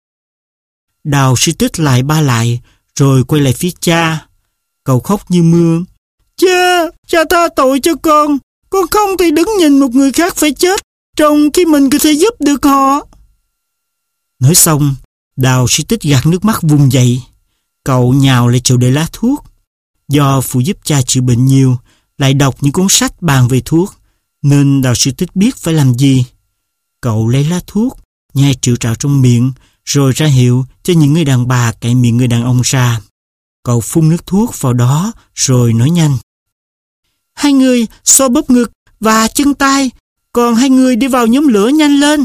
[SPEAKER 1] Đào sư tích lại ba lại, rồi quay lại phía cha. Cậu khóc như mưa. "Cha, cha tha tội cho con. Con không thể đứng nhìn một người khác phải chết, trong khi mình có thể giúp được họ." Nói xong, Đào sư tích gạt nước mắt vùng dậy. Cậu nhào lại chậu để lá thuốc. Do phụ giúp cha chữa bệnh nhiều, lại đọc những cuốn sách bàn về thuốc, nên Đào sư tích biết phải làm gì. Cậu lấy lá thuốc, nhai triệu trạo trong miệng, rồi ra hiệu cho những người đàn bà cạy miệng người đàn ông ra. Cậu phun nước thuốc vào đó, rồi nói nhanh: "Hai người xoa bóp ngực và chân tay, còn hai người đi vào nhóm lửa nhanh lên."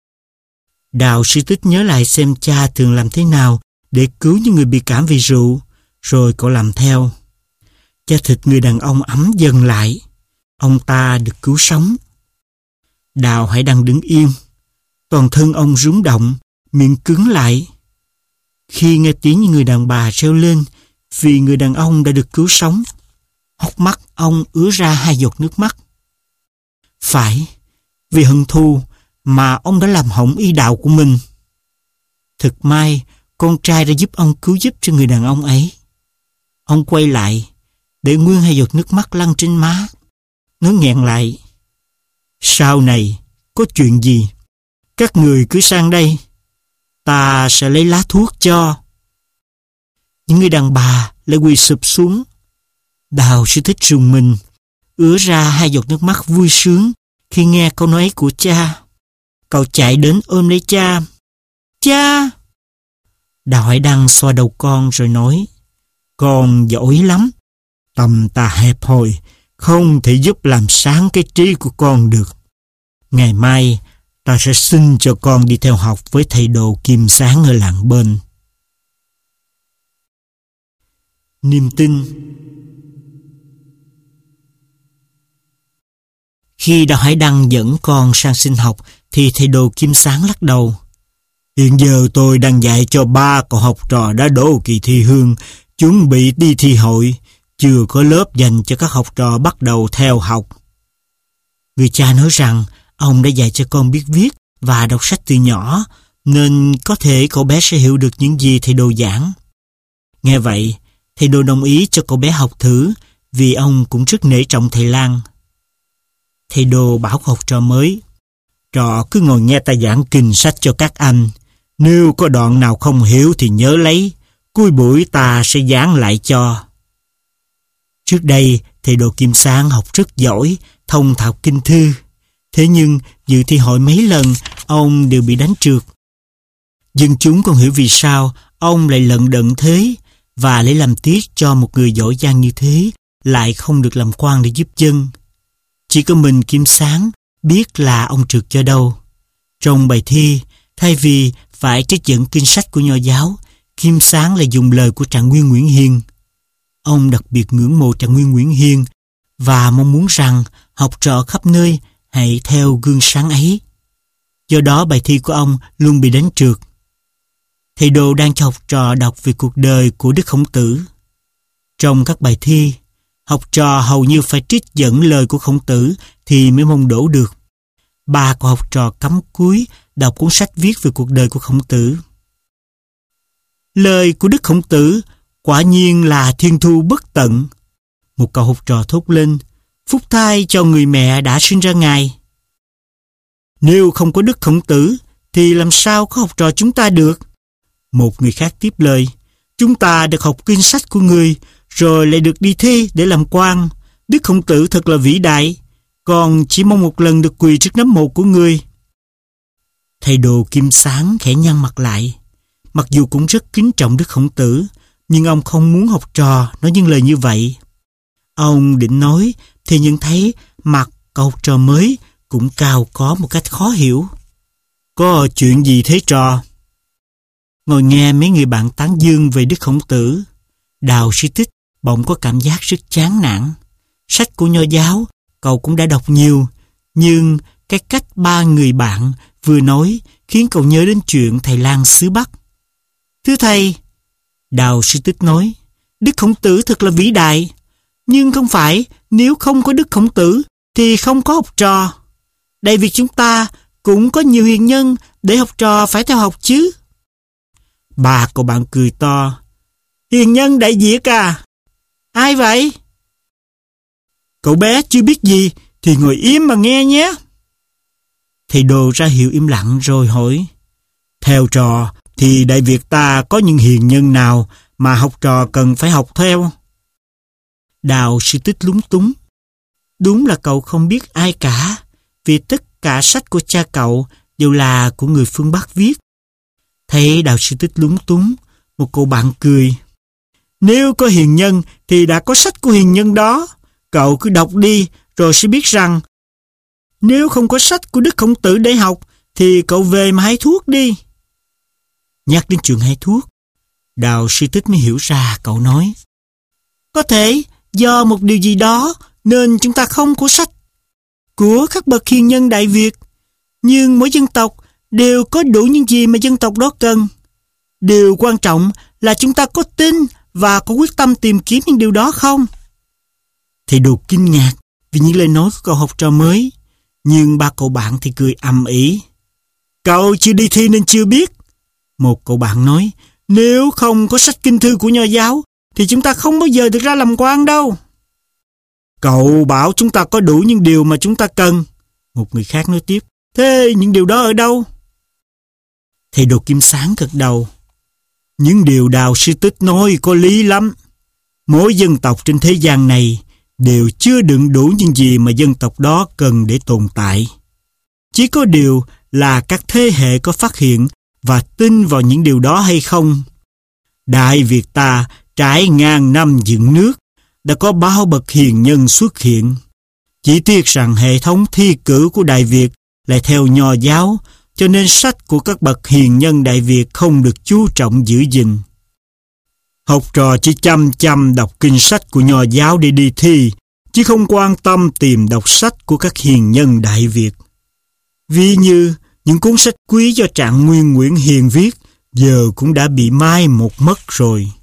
[SPEAKER 1] Đào sư tích nhớ lại xem cha thường làm thế nào để cứu những người bị cảm vì rượu, rồi cậu làm theo. Da thịt người đàn ông ấm dần lại. Ông ta được cứu sống. Đào Hải Đăng đứng yên. Toàn thân ông rúng động, miệng cứng lại. Khi nghe tiếng những người đàn bà reo lên vì người đàn ông đã được cứu sống, hốc mắt ông ứa ra hai giọt nước mắt. Phải, vì hận thù mà ông đã làm hỏng y đạo của mình. Thực may, con trai đã giúp ông cứu giúp cho người đàn ông ấy. Ông quay lại, để nguyên hai giọt nước mắt lăn trên má. Nó nghẹn lại: "Sau này, có chuyện gì, các người cứ sang đây, ta sẽ lấy lá thuốc cho." Những người đàn bà lại quỳ sụp xuống. Đào sư tích rùng mình, ứa ra hai giọt nước mắt vui sướng khi nghe câu nói ấy của cha. Cậu chạy đến ôm lấy cha. "Cha!" Đào Hải Đăng xoa đầu con rồi nói: "Con giỏi lắm. Tâm ta hẹp hòi, không thể giúp làm sáng cái trí của con được. Ngày mai, ta sẽ xin cho con đi theo học với thầy đồ Kim Sáng ở làng bên." Niềm tin. Khi Đào Hải Đăng dẫn con sang xin học, thì thầy đồ Kim Sáng lắc đầu. "Hiện giờ tôi đang dạy cho ba cậu học trò đã đỗ kỳ thi hương, chuẩn bị đi thi hội, chưa có lớp dành cho các học trò bắt đầu theo học." Người cha nói rằng ông đã dạy cho con biết viết và đọc sách từ nhỏ, nên có thể cậu bé sẽ hiểu được những gì thầy Đồ giảng. Nghe vậy, thầy Đồ đồng ý cho cậu bé học thử, vì ông cũng rất nể trọng thầy Lang. Thầy Đồ bảo học trò mới: "Trò cứ ngồi nghe ta giảng kinh sách cho các anh. Nếu có đoạn nào không hiểu thì nhớ lấy, cuối buổi ta sẽ giảng lại cho." Trước đây, thầy Đồ Kim Sáng học rất giỏi, thông thạo kinh thư. Thế nhưng, dự thi hội mấy lần, ông đều bị đánh trượt. Dân chúng không hiểu vì sao ông lại lận đận thế, và lấy làm tiếc cho một người giỏi giang như thế lại không được làm quan để giúp dân. Chỉ có mình Kim Sáng biết là ông trượt do đâu. Trong bài thi, thay vì phải trích dẫn kinh sách của Nho giáo, Kim Sáng lại dùng lời của Trạng Nguyên Nguyễn Hiền. Ông đặc biệt ngưỡng mộ Trạng Nguyên Nguyễn Hiền và mong muốn rằng học trò khắp nơi hãy theo gương sáng ấy. Do đó bài thi của ông luôn bị đánh trượt. Thầy Đồ đang cho học trò đọc về cuộc đời của Đức Khổng Tử. Trong các bài thi, học trò hầu như phải trích dẫn lời của Khổng Tử thì mới mong đỗ được. Ba của học trò cắm cúi đọc cuốn sách viết về cuộc đời của Khổng Tử. Lời của Đức Khổng Tử quả nhiên là thiên thu bất tận. Một cậu học trò thốt lên: "Phúc thay cho người mẹ đã sinh ra Ngài." Nếu không có Đức Khổng Tử thì làm sao có học trò chúng ta được? Một người khác tiếp lời: "Chúng ta được học kinh sách của người, rồi lại được đi thi để làm quan. Đức Khổng Tử thật là vĩ đại, còn chỉ mong một lần được quỳ trước nấm mộ của người." Thầy Đồ Kim Sáng khẽ nhăn mặt lại. Mặc dù cũng rất kính trọng Đức Khổng Tử, nhưng ông không muốn học trò nói những lời như vậy. Ông định nói thì nhận thấy mặt cậu học trò mới cũng cao có một cách khó hiểu. "Có chuyện gì thế trò?" Ngồi nghe mấy người bạn tán dương về Đức Khổng Tử, Đào Sư Tích bỗng có cảm giác rất chán nản. Sách của Nho giáo cậu cũng đã đọc nhiều, nhưng cái cách ba người bạn vừa nói khiến cậu nhớ đến chuyện thầy Lang xứ Bắc. "Thưa thầy," Đào Sư Tích nói, "Đức Khổng Tử thật là vĩ đại, nhưng không phải nếu không có Đức Khổng Tử thì không có học trò. Đại Việt chúng ta cũng có nhiều hiền nhân để học trò phải theo học chứ." Ba cậu bạn cười to: "Hiền nhân Đại Việt à? Ai vậy?" "Cậu bé chưa biết gì thì ngồi im mà nghe nhé." Thầy Đồ ra hiệu im lặng rồi hỏi: "Theo trò thì Đại Việt ta có những hiền nhân nào mà học trò cần phải học theo?" Đào Sư Tích lúng túng. Đúng là cậu không biết ai cả, vì tất cả sách của cha cậu đều là của người phương Bắc viết. Thấy Đào Sư Tích lúng túng, một cậu bạn cười: "Nếu có hiền nhân thì đã có sách của hiền nhân đó. Cậu cứ đọc đi rồi sẽ biết rằng nếu không có sách của Đức Khổng Tử để học thì cậu về mà hái thuốc đi." Nhắc đến chuyện hái thuốc, Đào Sư Tích mới hiểu ra. Cậu nói: "Có thể do một điều gì đó nên chúng ta không có sách của các bậc hiền nhân Đại Việt. Nhưng mỗi dân tộc đều có đủ những gì mà dân tộc đó cần. Điều quan trọng là chúng ta có tin và có quyết tâm tìm kiếm những điều đó không?" Thầy Đồ kinh ngạc vì những lời nói của cậu học trò mới, nhưng ba cậu bạn thì cười ầm ĩ. "Cậu chưa đi thi nên chưa biết." Một cậu bạn nói: "Nếu không có sách kinh thư của Nho giáo thì chúng ta không bao giờ được ra làm quan đâu." "Cậu bảo chúng ta có đủ những điều mà chúng ta cần." Một người khác nói tiếp: "Thế những điều đó ở đâu?" Thầy Đồ Kim Sáng gật đầu: "Những điều Đào Sư Tích nói có lý lắm. Mỗi dân tộc trên thế gian này đều chưa đựng đủ những gì mà dân tộc đó cần để tồn tại. Chỉ có điều là các thế hệ có phát hiện và tin vào những điều đó hay không. Đại Việt ta trải ngàn năm dựng nước, đã có bao bậc hiền nhân xuất hiện. Chỉ tiếc rằng hệ thống thi cử của Đại Việt lại theo Nho giáo, cho nên sách của các bậc hiền nhân Đại Việt không được chú trọng giữ gìn. Học trò chỉ chăm chăm đọc kinh sách của Nho giáo để đi thi, chứ không quan tâm tìm đọc sách của các hiền nhân Đại Việt. Ví như những cuốn sách quý do Trạng Nguyên Nguyễn Hiền viết giờ cũng đã bị mai một mất rồi."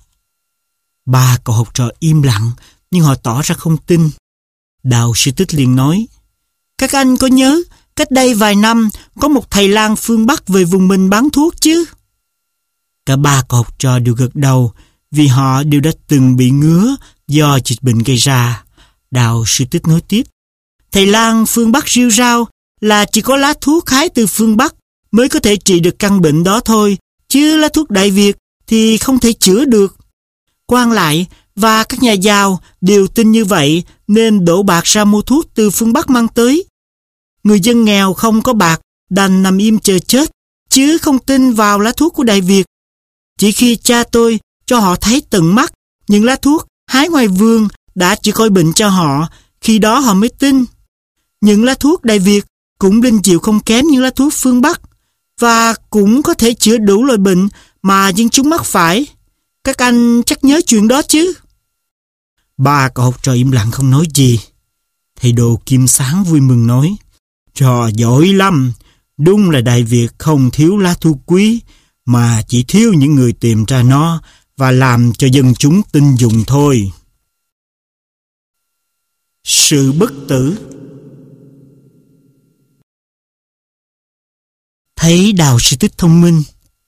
[SPEAKER 1] Ba cậu học trò im lặng, nhưng họ tỏ ra không tin. Đào Sư Tích liền nói:
[SPEAKER 2] Các anh có nhớ cách đây vài năm có một thầy lang phương Bắc về vùng mình bán thuốc chứ?
[SPEAKER 1] Cả ba cậu học trò đều gật đầu vì họ đều đã từng bị ngứa do dịch bệnh gây ra. Đạo sư Tích nói tiếp.
[SPEAKER 2] Thầy lang phương Bắc rêu rao là chỉ có lá thuốc hái từ phương Bắc mới có thể trị được căn bệnh đó thôi, chứ lá thuốc Đại Việt thì không thể chữa được. Quan lại và các nhà giàu đều tin như vậy nên đổ bạc ra mua thuốc từ phương Bắc mang tới. Người dân nghèo không có bạc đành nằm im chờ chết, chứ không tin vào lá thuốc của Đại Việt. Chỉ khi cha tôi cho họ thấy tận mắt những lá thuốc hái ngoài vườn đã chữa khỏi bệnh cho họ, khi đó họ mới tin. Những lá thuốc Đại Việt cũng linh diệu không kém những lá thuốc phương Bắc, và cũng có thể chữa đủ loại bệnh mà dân chúng mắc phải. Các anh chắc nhớ chuyện đó chứ?
[SPEAKER 1] Ba cậu học trò im lặng không nói gì. Thầy Đồ Kim Sáng vui mừng nói. Trò giỏi lắm. Đúng là Đại Việt không thiếu lá thuốc quý, mà chỉ thiếu những người tìm ra nó và làm cho dân chúng tin dùng thôi. Sự bất tử.
[SPEAKER 2] Thấy Đào Sư Tích thông minh,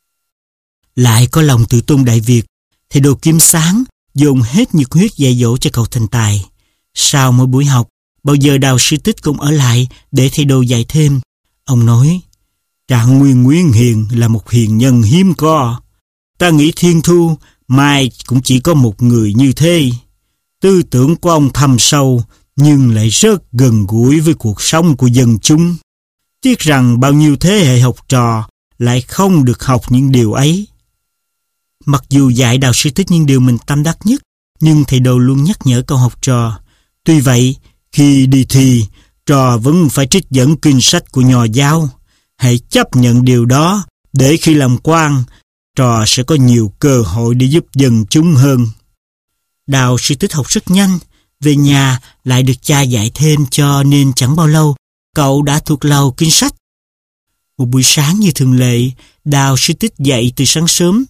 [SPEAKER 2] lại có lòng tự tôn Đại Việt, thầy Đồ Kim Sáng dồn hết nhiệt huyết dạy dỗ cho cậu thành tài. Sau mỗi buổi học, bao giờ Đào Sư Tích cũng ở lại để thầy Đồ dạy thêm. Ông nói, Trạng Nguyên Nguyên Hiền là một hiền nhân hiếm có. Ta nghĩ thiên thu mai cũng chỉ có một người như thế. Tư tưởng của ông thâm sâu nhưng lại rất gần gũi với cuộc sống của dân chúng. Tiếc rằng bao nhiêu thế hệ học trò lại không được học những điều ấy. Mặc dù dạy Đào Sư Tích những điều mình tâm đắc nhất, nhưng thầy Đồ luôn nhắc nhở cậu học trò. Tuy vậy, khi đi thi, trò vẫn phải trích dẫn kinh sách của nho giáo. Hãy chấp nhận điều đó, để khi làm quan, trò sẽ có nhiều cơ hội để giúp dân chúng hơn. Đào Sư Tích học rất nhanh, về nhà lại được cha dạy thêm, cho nên chẳng bao lâu cậu đã thuộc lầu kinh sách. Một buổi sáng như thường lệ, Đào Sư Tích dậy từ sáng sớm.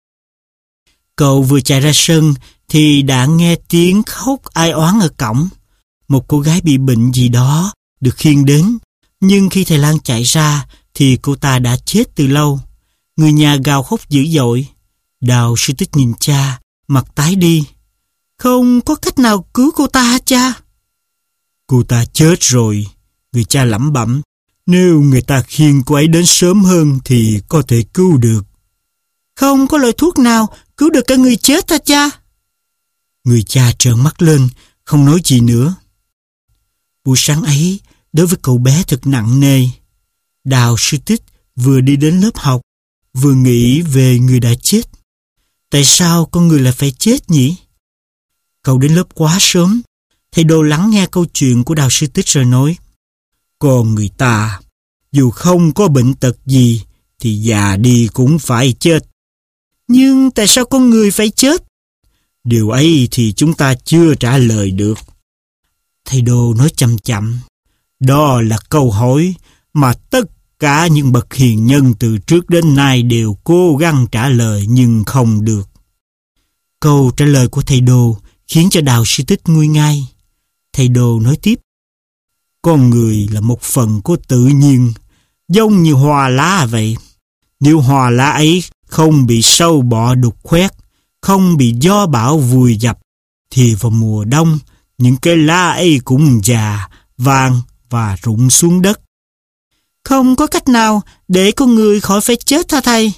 [SPEAKER 2] Cậu vừa chạy ra sân thì đã nghe tiếng khóc ai oán ở cổng. Một cô gái bị bệnh gì đó được khiêng đến, nhưng khi thầy lang chạy ra thì cô ta đã chết từ lâu. Người nhà gào khóc dữ dội. Đào Sư Tích nhìn cha, mặt tái đi. Không có cách nào cứu cô ta hả cha? Cô ta chết rồi, người cha lẩm bẩm. Nếu người ta khiêng cô ấy đến sớm hơn thì có thể cứu được. Không có loại thuốc nào cứu được cả người chết hả cha? Người cha trợn mắt lên, không nói gì nữa. Buổi sáng ấy, đối với cậu bé thật nặng nề. Đào Sư Tích vừa đi đến lớp học, vừa nghĩ về người đã chết. Tại sao con người lại phải chết nhỉ? Cậu đến lớp quá sớm. Thầy Đồ lắng nghe câu chuyện của Đào Sư Tích rồi nói. Con người ta, dù không có bệnh tật gì, thì già đi cũng phải chết. Nhưng tại sao con người phải chết? Điều ấy thì chúng ta chưa trả lời được. Thầy Đồ nói chậm chậm. Đó là câu hỏi mà tất cả những bậc hiền nhân từ trước đến nay đều cố gắng trả lời nhưng không được. Câu trả lời của thầy Đồ khiến cho Đào Sư Tích nguôi ngay. Thầy Đồ nói tiếp. Con người là một phần của tự nhiên, giống như hoa lá vậy. Nếu hoa lá ấy không bị sâu bọ đục khoét, không bị gió bão vùi dập, thì vào mùa đông, những cái lá ấy cũng già, vàng và rụng xuống đất. Không có cách nào để con người khỏi phải chết hả thầy?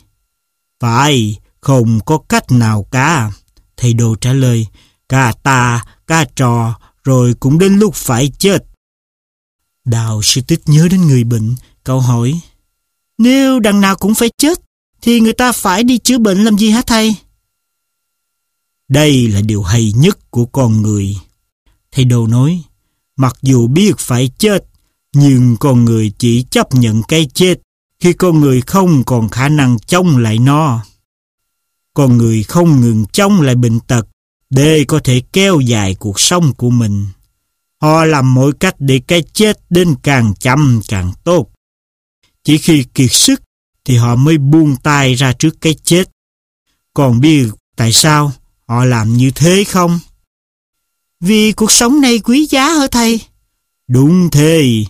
[SPEAKER 2] Phải, không có cách nào cả. Thầy Đồ trả lời. Cả ta, cả trò, rồi cũng đến lúc phải chết. Đào Sư Tích nhớ đến người bệnh, cậu hỏi. Nếu đằng nào cũng phải chết, thì người ta phải đi chữa bệnh làm gì hả thầy? Đây là điều hay nhất của con người. Thầy Đồ nói. Mặc dù biết phải chết, nhưng con người chỉ chấp nhận cái chết khi con người không còn khả năng chống lại nó. Con người không ngừng chống lại bệnh tật để có thể kéo dài cuộc sống của mình. Họ làm mọi cách để cái chết đến càng chậm càng tốt. Chỉ khi kiệt sức thì họ mới buông tay ra trước cái chết. Còn biết tại sao họ làm như thế không? Vì cuộc sống này quý giá hả thầy? Đúng thế,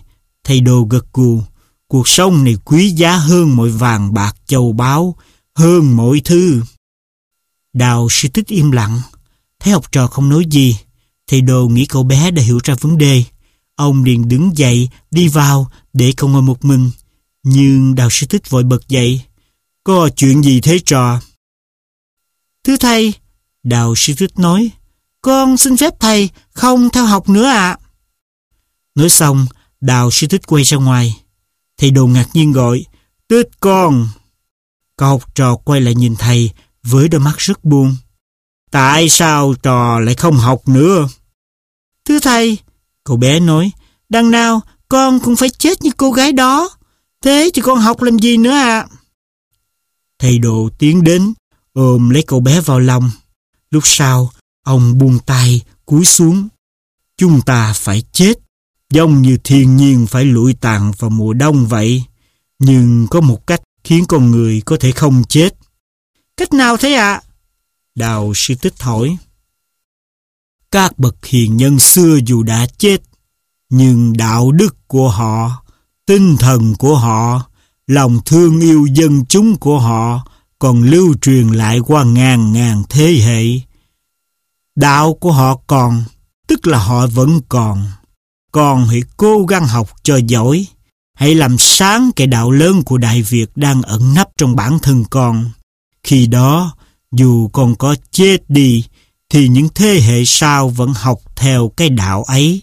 [SPEAKER 1] Thầy Đồ gật gù. Cuộc sống này quý giá hơn mọi vàng bạc châu báu, hơn mọi thứ. Đào sư tích im lặng. Thấy học trò không nói gì, thầy Đồ nghĩ cậu bé đã hiểu ra vấn đề. Ông liền đứng dậy, đi vào để cậu ngồi một mình. Nhưng Đào sư tích vội bật dậy. Có chuyện gì thế trò?
[SPEAKER 2] Thưa thầy,
[SPEAKER 1] Đào sư tích nói,
[SPEAKER 2] con xin phép thầy không theo học nữa ạ.
[SPEAKER 1] Nói xong, Đào sư tích quay ra ngoài. Thầy Đồ ngạc nhiên gọi, Tích con. Cậu học trò quay lại nhìn thầy với đôi mắt rất buồn. Tại sao trò lại không học nữa?
[SPEAKER 2] Thưa thầy,
[SPEAKER 1] cậu bé nói,
[SPEAKER 2] đằng nào con cũng phải chết như cô gái đó. Thế thì con học làm gì nữa ạ?
[SPEAKER 1] Thầy Đồ tiến đến, ôm lấy cậu bé vào lòng. Lúc sau, ông buông tay, cúi xuống. Chúng ta phải chết, giống như thiên nhiên phải lụi tàn vào mùa đông vậy. Nhưng có một cách khiến con người có thể không chết.
[SPEAKER 2] Cách nào thế ạ?
[SPEAKER 1] Đào sư tích hỏi. Các bậc hiền nhân xưa dù đã chết, nhưng đạo đức của họ, tinh thần của họ, lòng thương yêu dân chúng của họ còn lưu truyền lại qua ngàn ngàn thế hệ. Đạo của họ còn, tức là họ vẫn còn. Con hãy cố gắng học cho giỏi. Hãy làm sáng cái đạo lớn của Đại Việt đang ẩn nấp trong bản thân con. Khi đó, dù con có chết đi, thì những thế hệ sau vẫn học theo cái đạo ấy.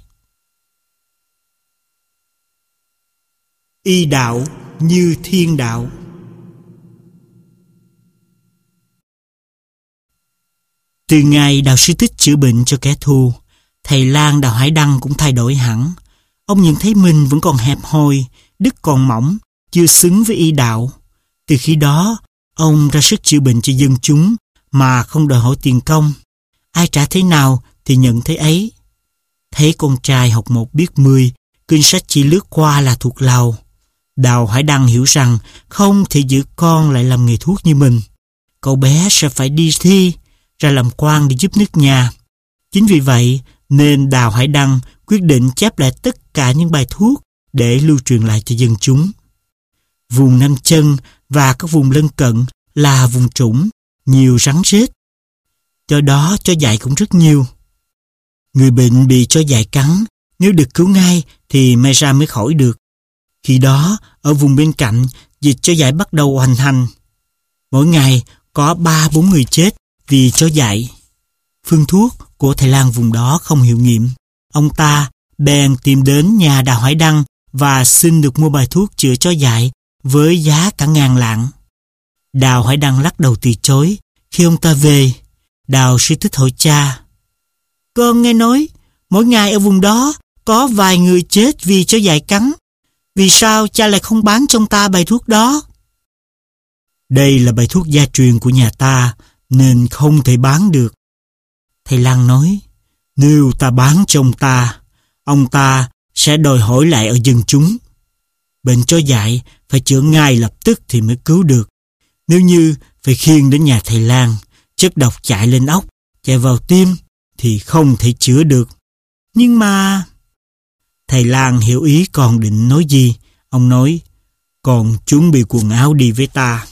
[SPEAKER 1] Y đạo như thiên đạo. Từ ngày Đào sư tích chữa bệnh cho kẻ thù, thầy lang Đào Hải Đăng cũng thay đổi hẳn. Ông nhận thấy mình vẫn còn hẹp hòi, đức còn mỏng, chưa xứng với y đạo. Từ khi đó, ông ra sức chữa bệnh cho dân chúng mà không đòi hỏi tiền công. Ai trả thế nào thì nhận thế ấy. Thấy con trai học một biết mười, kinh sách chỉ lướt qua là thuộc lòng. Đào Hải Đăng hiểu rằng không thể giữ con lại làm nghề thuốc như mình. Cậu bé sẽ phải đi thi, ra làm quan để giúp nước nhà. Chính vì vậy nên Đào Hải Đăng quyết định chép lại tất cả những bài thuốc để lưu truyền lại cho dân chúng. Vùng Nam Chân và các vùng lân cận là vùng trũng, nhiều rắn rết. Do đó chó dại cũng rất nhiều. Người bệnh bị chó dại cắn, nếu được cứu ngay thì may ra mới khỏi được. Khi đó, ở vùng bên cạnh, dịch chó dại bắt đầu hoành hành. Mỗi ngày có ba bốn người chết vì chó dại. Phương thuốc của thầy lang vùng đó không hiệu nghiệm. Ông ta bèn tìm đến nhà Đào Hải Đăng và xin được mua bài thuốc chữa chó dại với giá cả ngàn lạng. Đào Hải Đăng lắc đầu từ chối. Khi ông ta về, Đào sư tích hỏi cha, con nghe nói mỗi ngày ở vùng đó có vài người chết vì chó dại cắn. Vì sao cha lại không bán cho ông ta bài thuốc đó? Đây là bài thuốc gia truyền của nhà ta nên không thể bán được. Thầy lang nói, nếu ta bán cho ông ta, ông ta sẽ đòi hỏi lại ở dân chúng. Bệnh chó dại phải chữa ngay lập tức thì mới cứu được. Nếu như phải khiêng đến nhà thầy lang, chất độc chạy lên óc, chạy vào tim thì không thể chữa được. Nhưng mà... Thầy lang hiểu ý con định nói gì. Ông nói, con chuẩn bị quần áo đi với ta.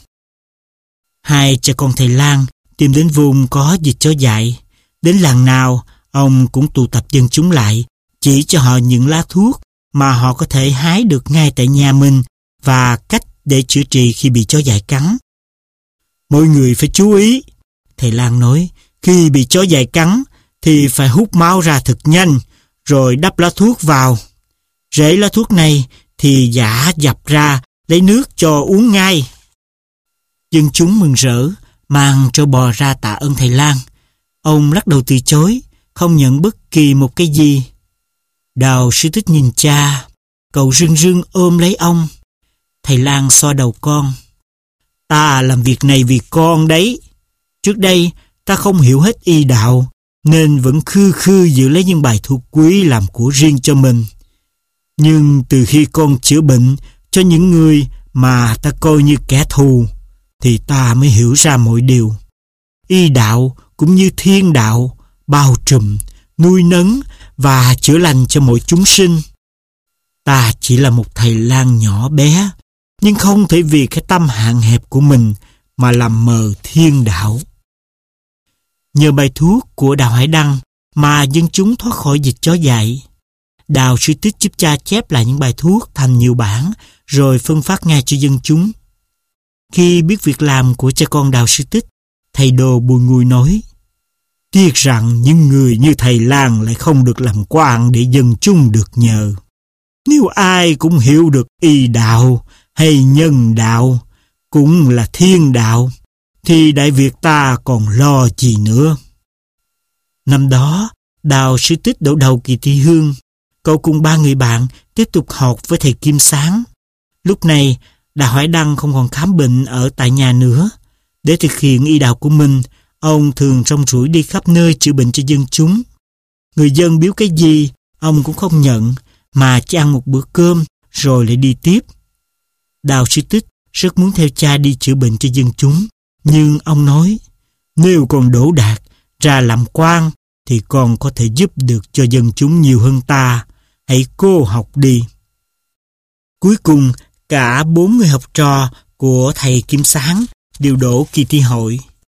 [SPEAKER 1] Hai cha con thầy lang tìm đến vùng có dịch chó dại. Đến làng nào, ông cũng tụ tập dân chúng lại, chỉ cho họ những lá thuốc mà họ có thể hái được ngay tại nhà mình và cách để chữa trị khi bị chó dại cắn. Mọi người phải chú ý, thầy lang nói, khi bị chó dại cắn thì phải hút máu ra thật nhanh, rồi đắp lá thuốc vào. Rễ lá thuốc này thì giã dập ra, lấy nước cho uống ngay. Dân chúng mừng rỡ, mang trâu bò ra tạ ơn thầy lang. Ông lắc đầu từ chối, không nhận bất kỳ một cái gì. Đào sư tích nhìn cha, cậu rưng rưng ôm lấy ông. Thầy lang xoa đầu con. Ta làm việc này vì con đấy. Trước đây ta không hiểu hết y đạo, nên vẫn khư khư giữ lấy những bài thuốc quý làm của riêng cho mình. Nhưng từ khi con chữa bệnh cho những người mà ta coi như kẻ thù, thì ta mới hiểu ra mọi điều. Y đạo cũng như thiên đạo, bao trùm, nuôi nấng và chữa lành cho mọi chúng sinh. Ta chỉ là một thầy lang nhỏ bé, nhưng không thể vì cái tâm hạn hẹp của mình mà làm mờ thiên đạo. Nhờ bài thuốc của Đào Hải Đăng mà dân chúng thoát khỏi dịch chó dại. Đào Sư Tích giúp cha chép lại những bài thuốc thành nhiều bản rồi phân phát ngay cho dân chúng. Khi biết việc làm của cha con Đào Sư Tích, thầy Đồ bùi ngùi nói: tiếc rằng những người như thầy lang lại không được làm quan để dân chúng được nhờ. Nếu ai cũng hiểu được y đạo hay nhân đạo cũng là thiên đạo, thì Đại Việt ta còn lo gì nữa. Năm đó, Đào Sư Tích đổ đầu kỳ thi hương. Cậu cùng ba người bạn tiếp tục học với thầy Kim Sáng. Lúc này, Đào Hải Đăng không còn khám bệnh ở tại nhà nữa. Để thực hiện y đạo của mình, ông thường rong ruổi đi khắp nơi chữa bệnh cho dân chúng. Người dân biếu cái gì, ông cũng không nhận, mà chỉ ăn một bữa cơm rồi lại đi tiếp. Đào Sư Tích rất muốn theo cha đi chữa bệnh cho dân chúng, nhưng ông nói: nếu còn đỗ đạt ra làm quan thì con có thể giúp được cho dân chúng nhiều hơn ta. Hãy cố học đi. Cuối cùng, cả bốn người học trò của thầy Kim Sáng đều đỗ kỳ thi hội.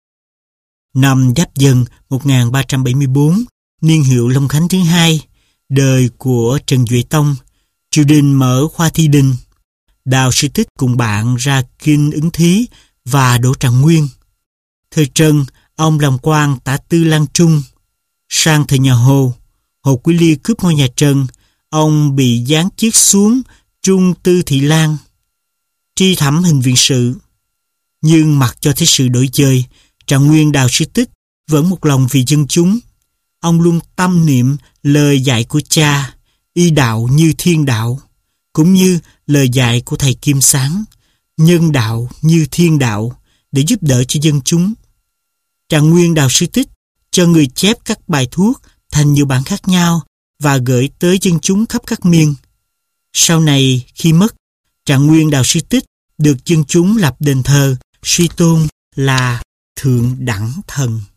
[SPEAKER 1] Năm Giáp Dần một nghìn ba trăm bảy mươi tư, niên hiệu Long Khánh thứ hai, đời của Trần Duệ Tông, triều đình mở khoa thi đình. Đào Sư Tích cùng bạn ra kinh ứng thí và đỗ trạng nguyên. Thời Trần, ông làm quan tả tư Lan Trung. Sang thời nhà Hồ, Hồ Quý Ly cướp ngôi nhà Trần, ông bị giáng chiết xuống Trung Tư Thị Lan, tri thẩm hình viện sự. Nhưng mặc cho thế sự đổi dời, trạng nguyên Đào Sư Tích vẫn một lòng vì dân chúng. Ông luôn tâm niệm lời dạy của cha, y đạo như thiên đạo, cũng như lời dạy của thầy Kim Sáng, nhân đạo như thiên đạo, để giúp đỡ cho dân chúng. Trạng nguyên Đào Sư Tích cho người chép các bài thuốc thành nhiều bản khác nhau và gửi tới dân chúng khắp các miền. Sau này khi mất, trạng nguyên Đào Sư Tích được dân chúng lập đền thờ suy tôn là Thượng Đẳng Thần.